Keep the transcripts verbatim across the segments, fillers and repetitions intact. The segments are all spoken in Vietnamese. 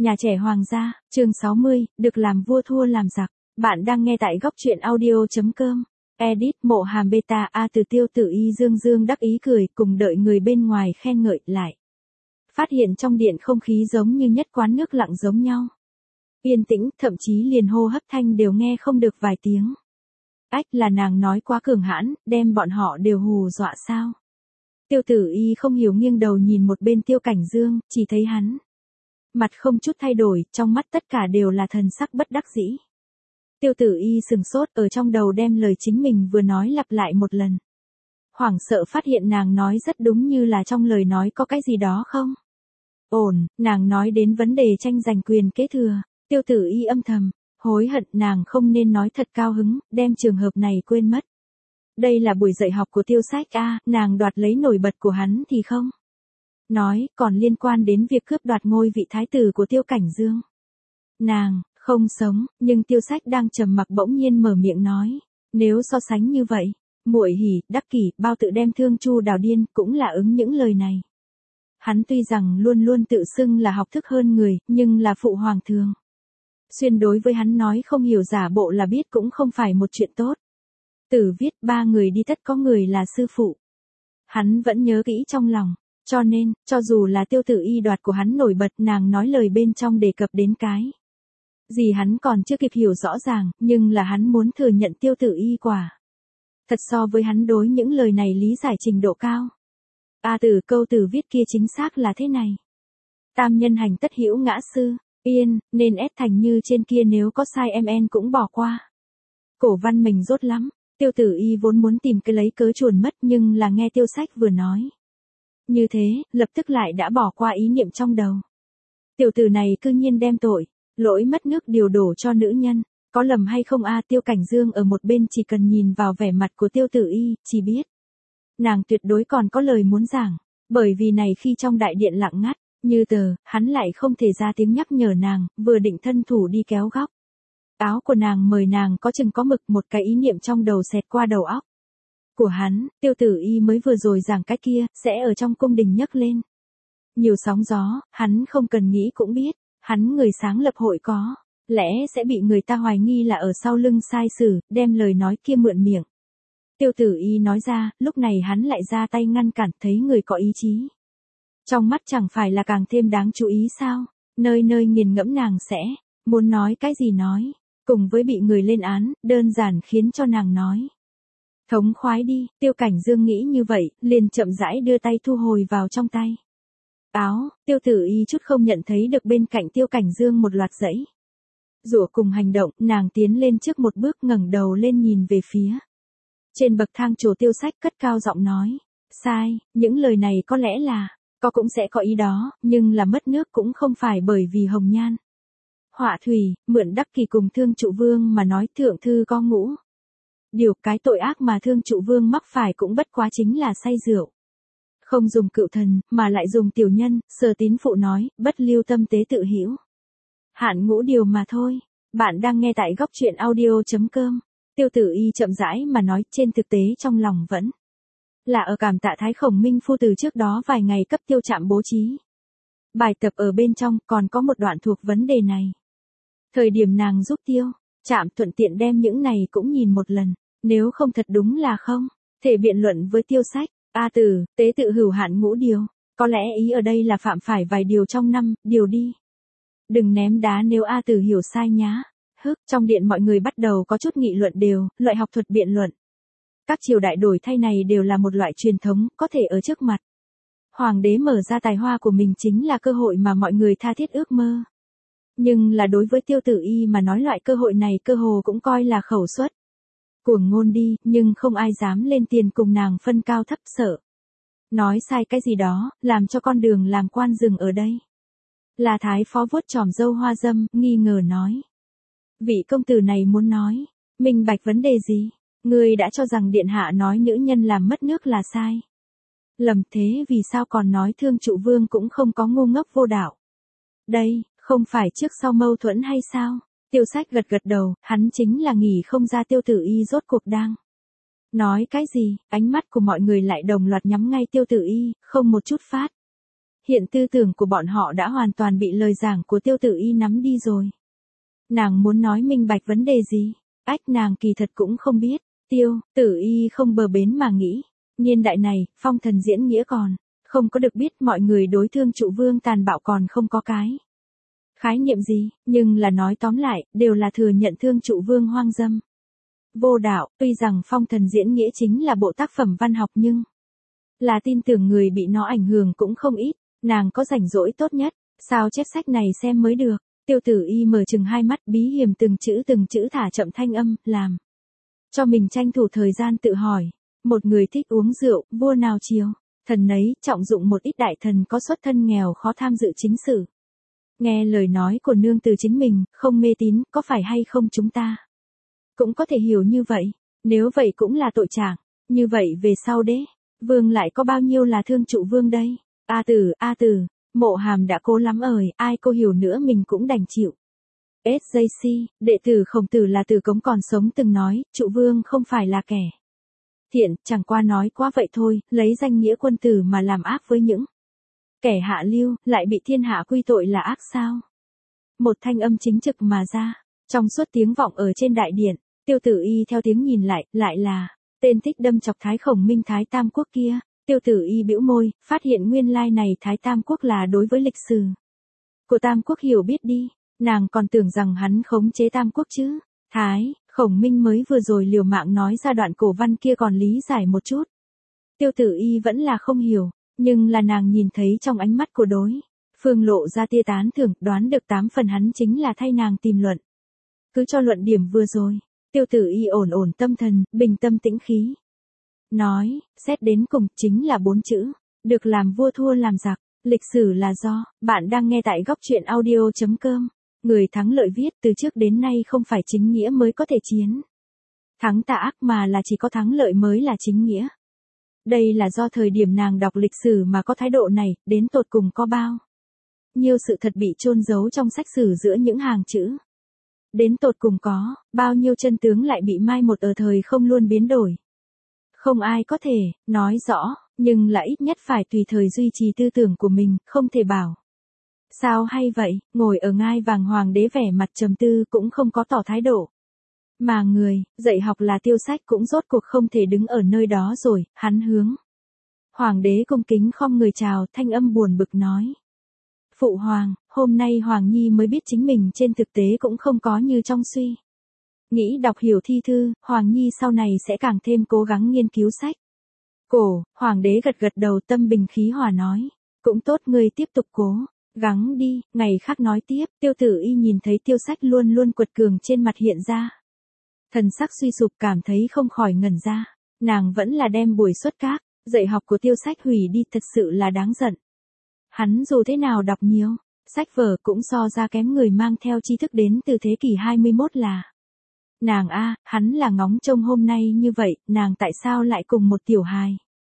Nhà trẻ hoàng gia, chương sáu mươi, được làm vua thua làm giặc. Bạn đang nghe tại góc truyện audio chấm com. Edit mộ hàm beta A từ Tiêu Tử Y dương dương đắc ý cười cùng đợi người bên ngoài khen ngợi lại. Phát hiện trong điện không khí giống như nhất quán nước lặng giống nhau. Yên tĩnh, thậm chí liền hô hấp thanh đều nghe không được vài tiếng. Ách, là nàng nói quá cường hãn, đem bọn họ đều hù dọa sao? Tiêu Tử Y không hiểu nghiêng đầu nhìn một bên Tiêu Cảnh Dương, chỉ thấy hắn. Mặt không chút thay đổi, trong mắt tất cả đều là thần sắc bất đắc dĩ. Tiêu Tử Y sừng sốt ở trong đầu đem lời chính mình vừa nói lặp lại một lần. Hoảng sợ phát hiện nàng nói rất đúng như là trong lời nói có cái gì đó không? Ổn, nàng nói đến vấn đề tranh giành quyền kế thừa, Tiêu Tử Y âm thầm, hối hận nàng không nên nói thật cao hứng, đem trường hợp này quên mất. Đây là buổi dạy học của Tiêu Sách a, nàng đoạt lấy nổi bật của hắn thì không? Nói, còn liên quan đến việc cướp đoạt ngôi vị thái tử của Tiêu Cảnh Dương. Nàng, không sống, nhưng Tiêu Sách đang trầm mặc bỗng nhiên mở miệng nói, nếu so sánh như vậy, muội hỉ, đắc kỷ, bao tự đem Thương Chu đào điên, cũng là ứng những lời này. Hắn tuy rằng luôn luôn tự xưng là học thức hơn người, nhưng là phụ hoàng thường. Xuyên đối với hắn nói không hiểu giả bộ là biết cũng không phải một chuyện tốt. Tử viết ba người đi tất có người là sư phụ. Hắn vẫn nhớ kỹ trong lòng. Cho nên, cho dù là Tiêu Tử Y đoạt của hắn nổi bật nàng nói lời bên trong đề cập đến cái. Gì hắn còn chưa kịp hiểu rõ ràng, nhưng là hắn muốn thừa nhận Tiêu Tử Y quả. Thật so với hắn đối những lời này lý giải trình độ cao. A tử câu tử viết kia chính xác là thế này. Tam nhân hành tất hữu ngã sư, yên, nên ép thành như trên kia nếu có sai em en cũng bỏ qua. Cổ văn mình rốt lắm, Tiêu Tử Y vốn muốn tìm cái lấy cớ chuồn mất nhưng là nghe Tiêu Sách vừa nói. Như thế, lập tức lại đã bỏ qua ý niệm trong đầu. Tiểu tử này cư nhiên đem tội, lỗi mất nước điều đổ cho nữ nhân, có lầm hay không a? Tiêu Cảnh Dương ở một bên chỉ cần nhìn vào vẻ mặt của Tiêu Tử Y, chỉ biết. Nàng tuyệt đối còn có lời muốn giảng, bởi vì này khi trong đại điện lặng ngắt, như tờ, hắn lại không thể ra tiếng nhắc nhở nàng, vừa định thân thủ đi kéo góc. Áo của nàng mời nàng có chừng có mực một cái ý niệm trong đầu xẹt qua đầu óc. Của hắn, Tiêu Tử Y mới vừa rồi giảng cái kia, sẽ ở trong cung đình nhấc lên. Nhiều sóng gió, hắn không cần nghĩ cũng biết, hắn người sáng lập hội có, lẽ sẽ bị người ta hoài nghi là ở sau lưng sai sử, đem lời nói kia mượn miệng. Tiêu Tử Y nói ra, lúc này hắn lại ra tay ngăn cản thấy người có ý chí. Trong mắt chẳng phải là càng thêm đáng chú ý sao, nơi nơi nghiền ngẫm nàng sẽ, muốn nói cái gì nói, cùng với bị người lên án, đơn giản khiến cho nàng nói. Thống khoái đi, Tiêu Cảnh Dương nghĩ như vậy, liền chậm rãi đưa tay thu hồi vào trong tay. Áo, Tiêu Tử Y chút không nhận thấy được bên cạnh Tiêu Cảnh Dương một loạt dãy. Rủa cùng hành động, nàng tiến lên trước một bước ngẩng đầu lên nhìn về phía. Trên bậc thang chỗ Tiêu Sách cất cao giọng nói, sai, những lời này có lẽ là, có cũng sẽ có ý đó, nhưng là mất nước cũng không phải bởi vì hồng nhan. Họa thủy, mượn đắc kỳ cùng Thương Trụ Vương mà nói thượng thư có ngũ. Điều cái tội ác mà Thương Trụ Vương mắc phải cũng bất quá chính là say rượu. Không dùng cựu thần, mà lại dùng tiểu nhân, Sở Tín Phụ nói, bất lưu tâm tế tự hiểu. Hạn ngũ điều mà thôi. Bạn đang nghe tại góc truyện audio chấm com. Tiêu Tử Y chậm rãi mà nói, trên thực tế trong lòng vẫn là ở cảm tạ Thái Khổng Minh Phu từ trước đó vài ngày cấp Tiêu Trạm bố trí. Bài tập ở bên trong còn có một đoạn thuộc vấn đề này. Thời điểm nàng giúp Tiêu Trạm thuận tiện đem những này cũng nhìn một lần, nếu không thật đúng là không thể biện luận với Tiêu Sách. A tử, tế tự hữu hạn ngũ điều, có lẽ ý ở đây là phạm phải vài điều trong năm, điều đi. Đừng ném đá nếu A tử hiểu sai nhá. Hức, trong điện mọi người bắt đầu có chút nghị luận đều, loại học thuật biện luận. Các triều đại đổi thay này đều là một loại truyền thống, có thể ở trước mặt. Hoàng đế mở ra tài hoa của mình chính là cơ hội mà mọi người tha thiết ước mơ. Nhưng là đối với Tiêu Tử Y mà nói loại cơ hội này cơ hồ cũng coi là khẩu suất. Cuồng ngôn đi, nhưng không ai dám lên tiền cùng nàng phân cao thấp sợ. Nói sai cái gì đó, làm cho con đường làm quan dừng ở đây. Là Thái Phó vuốt tròm râu hoa dâm, nghi ngờ nói. Vị công tử này muốn nói, minh bạch vấn đề gì? Người đã cho rằng điện hạ nói nữ nhân làm mất nước là sai. Lầm thế vì sao còn nói Thương Trụ Vương cũng không có ngu ngốc vô đạo. Đây, không phải trước sau mâu thuẫn hay sao? Tiêu Sách gật gật đầu, hắn chính là nghỉ không ra Tiêu Tử Y rốt cuộc đang. Nói cái gì, ánh mắt của mọi người lại đồng loạt nhắm ngay Tiêu Tử Y, không một chút phát. hiện tư tưởng của bọn họ đã hoàn toàn bị lời giảng của Tiêu Tử Y nắm đi rồi. Nàng muốn nói minh bạch vấn đề gì? Ách, nàng kỳ thật cũng không biết. Tiêu Tử Y không bờ bến mà nghĩ, niên đại này, phong thần diễn nghĩa còn không có được biết, mọi người đối Thương Trụ Vương tàn bạo còn không có cái khái niệm gì, nhưng là nói tóm lại, đều là thừa nhận Thương Trụ Vương hoang dâm. Vô đạo, tuy rằng phong thần diễn nghĩa chính là bộ tác phẩm văn học nhưng là tin tưởng người bị nó ảnh hưởng cũng không ít, nàng có rảnh rỗi tốt nhất, sao chép sách này xem mới được. Tiêu Tử Y mở chừng hai mắt, bí hiểm từng chữ từng chữ thả chậm thanh âm, làm cho mình tranh thủ thời gian tự hỏi. Một người thích uống rượu, vua nào chiều, thần nấy, trọng dụng một ít đại thần có xuất thân nghèo khó tham dự chính sự. Nghe lời nói của nương từ chính mình, không mê tín, có phải hay không chúng ta cũng có thể hiểu như vậy, nếu vậy cũng là tội trạng, như vậy về sau đế, vương lại có bao nhiêu là Thương Trụ Vương đây? A Tử, A Tử, Mộ Hàm đã cố lắm ời, ai cô hiểu nữa mình cũng đành chịu. ét gi xê, đệ tử Khổng Tử là Từ Cống còn sống từng nói, Trụ Vương không phải là kẻ thiện, chẳng qua nói quá vậy thôi, lấy danh nghĩa quân tử mà làm ác với những kẻ hạ lưu, lại bị thiên hạ quy tội là ác sao? Một thanh âm chính trực mà ra, trong suốt tiếng vọng ở trên đại điện. Tiêu Tử Y theo tiếng nhìn lại, lại là tên thích đâm chọc Thái Khổng Minh Thái Tam Quốc kia. Tiêu Tử Y bĩu môi, phát hiện nguyên lai này Thái Tam Quốc là đối với lịch sử của Tam Quốc hiểu biết đi, nàng còn tưởng rằng hắn khống chế Tam Quốc chứ. Thái Khổng Minh mới vừa rồi liều mạng nói ra đoạn cổ văn kia còn lý giải một chút. Tiêu Tử Y vẫn là không hiểu, nhưng là nàng nhìn thấy trong ánh mắt của đối phương lộ ra tia tán thưởng, đoán được tám phần hắn chính là thay nàng tìm luận. Cứ cho luận điểm vừa rồi. Tiêu Tử Y ổn ổn tâm thần, bình tâm tĩnh khí. Nói, xét đến cùng, chính là bốn chữ. Được làm vua thua làm giặc. Lịch sử là do, bạn đang nghe tại góc truyện audio chấm com. Người thắng lợi viết từ trước đến nay không phải chính nghĩa mới có thể chiến thắng tà ác mà là chỉ có thắng lợi mới là chính nghĩa. Đây là do thời điểm nàng đọc lịch sử mà có thái độ này, đến tột cùng có bao nhiêu sự thật bị chôn giấu trong sách sử giữa những hàng chữ. Đến tột cùng có, bao nhiêu chân tướng lại bị mai một ở thời không luôn biến đổi. Không ai có thể, nói rõ, nhưng là ít nhất phải tùy thời duy trì tư tưởng của mình, không thể bảo. Sao hay vậy, ngồi ở ngai vàng hoàng đế vẻ mặt trầm tư cũng không có tỏ thái độ. Mà người, dạy học là Tiêu Sách cũng rốt cuộc không thể đứng ở nơi đó rồi, hắn hướng hoàng đế cung kính khom người chào, thanh âm buồn bực nói. Phụ hoàng, hôm nay Hoàng Nhi mới biết chính mình trên thực tế cũng không có như trong suy nghĩ đọc hiểu thi thư, Hoàng Nhi sau này sẽ càng thêm cố gắng nghiên cứu sách. Cổ, Hoàng đế gật gật đầu, tâm bình khí hòa nói. Cũng tốt, ngươi tiếp tục cố gắng đi, ngày khác nói tiếp. Tiêu Tử Y nhìn thấy Tiêu Sách luôn luôn quật cường trên mặt hiện ra thần sắc suy sụp, cảm thấy không khỏi ngẩn ra. Nàng vẫn là đem buổi xuất các dạy học của Tiêu Sách hủy đi, thật sự là đáng giận. Hắn dù thế nào đọc nhiều sách vở cũng so ra kém người mang theo tri thức đến từ thế kỷ hai mươi mốt là. Nàng a, hắn là ngóng trông hôm nay như vậy, nàng tại sao lại cùng một tiểu hài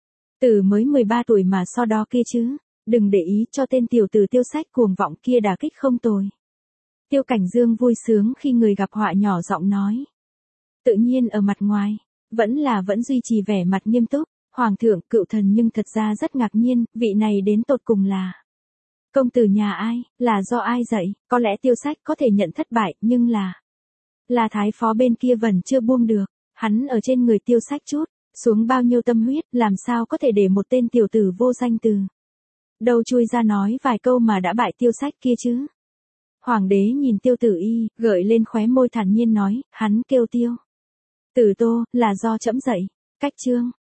tử mới mười ba tuổi mà so đo kia chứ? Đừng để ý cho tên tiểu tử Tiêu Sách cuồng vọng kia đả kích không tồi. Tiêu Cảnh Dương vui sướng khi người gặp họa nhỏ giọng nói. Tự nhiên ở mặt ngoài, vẫn là vẫn duy trì vẻ mặt nghiêm túc. Hoàng thượng, cựu thần nhưng thật ra rất ngạc nhiên, vị này đến tột cùng là công tử nhà ai, là do ai dạy, có lẽ Tiêu Sách có thể nhận thất bại, nhưng là là thái phó bên kia vẫn chưa buông được, hắn ở trên người Tiêu Sách chút xuống bao nhiêu tâm huyết, làm sao có thể để một tên tiểu tử vô danh từ đâu chui ra nói vài câu mà đã bại Tiêu Sách kia chứ. Hoàng đế nhìn Tiêu Tử Y, gợi lên khóe môi thản nhiên nói, hắn kêu Tiêu Tử Tô, là do trẫm dạy. Cách chương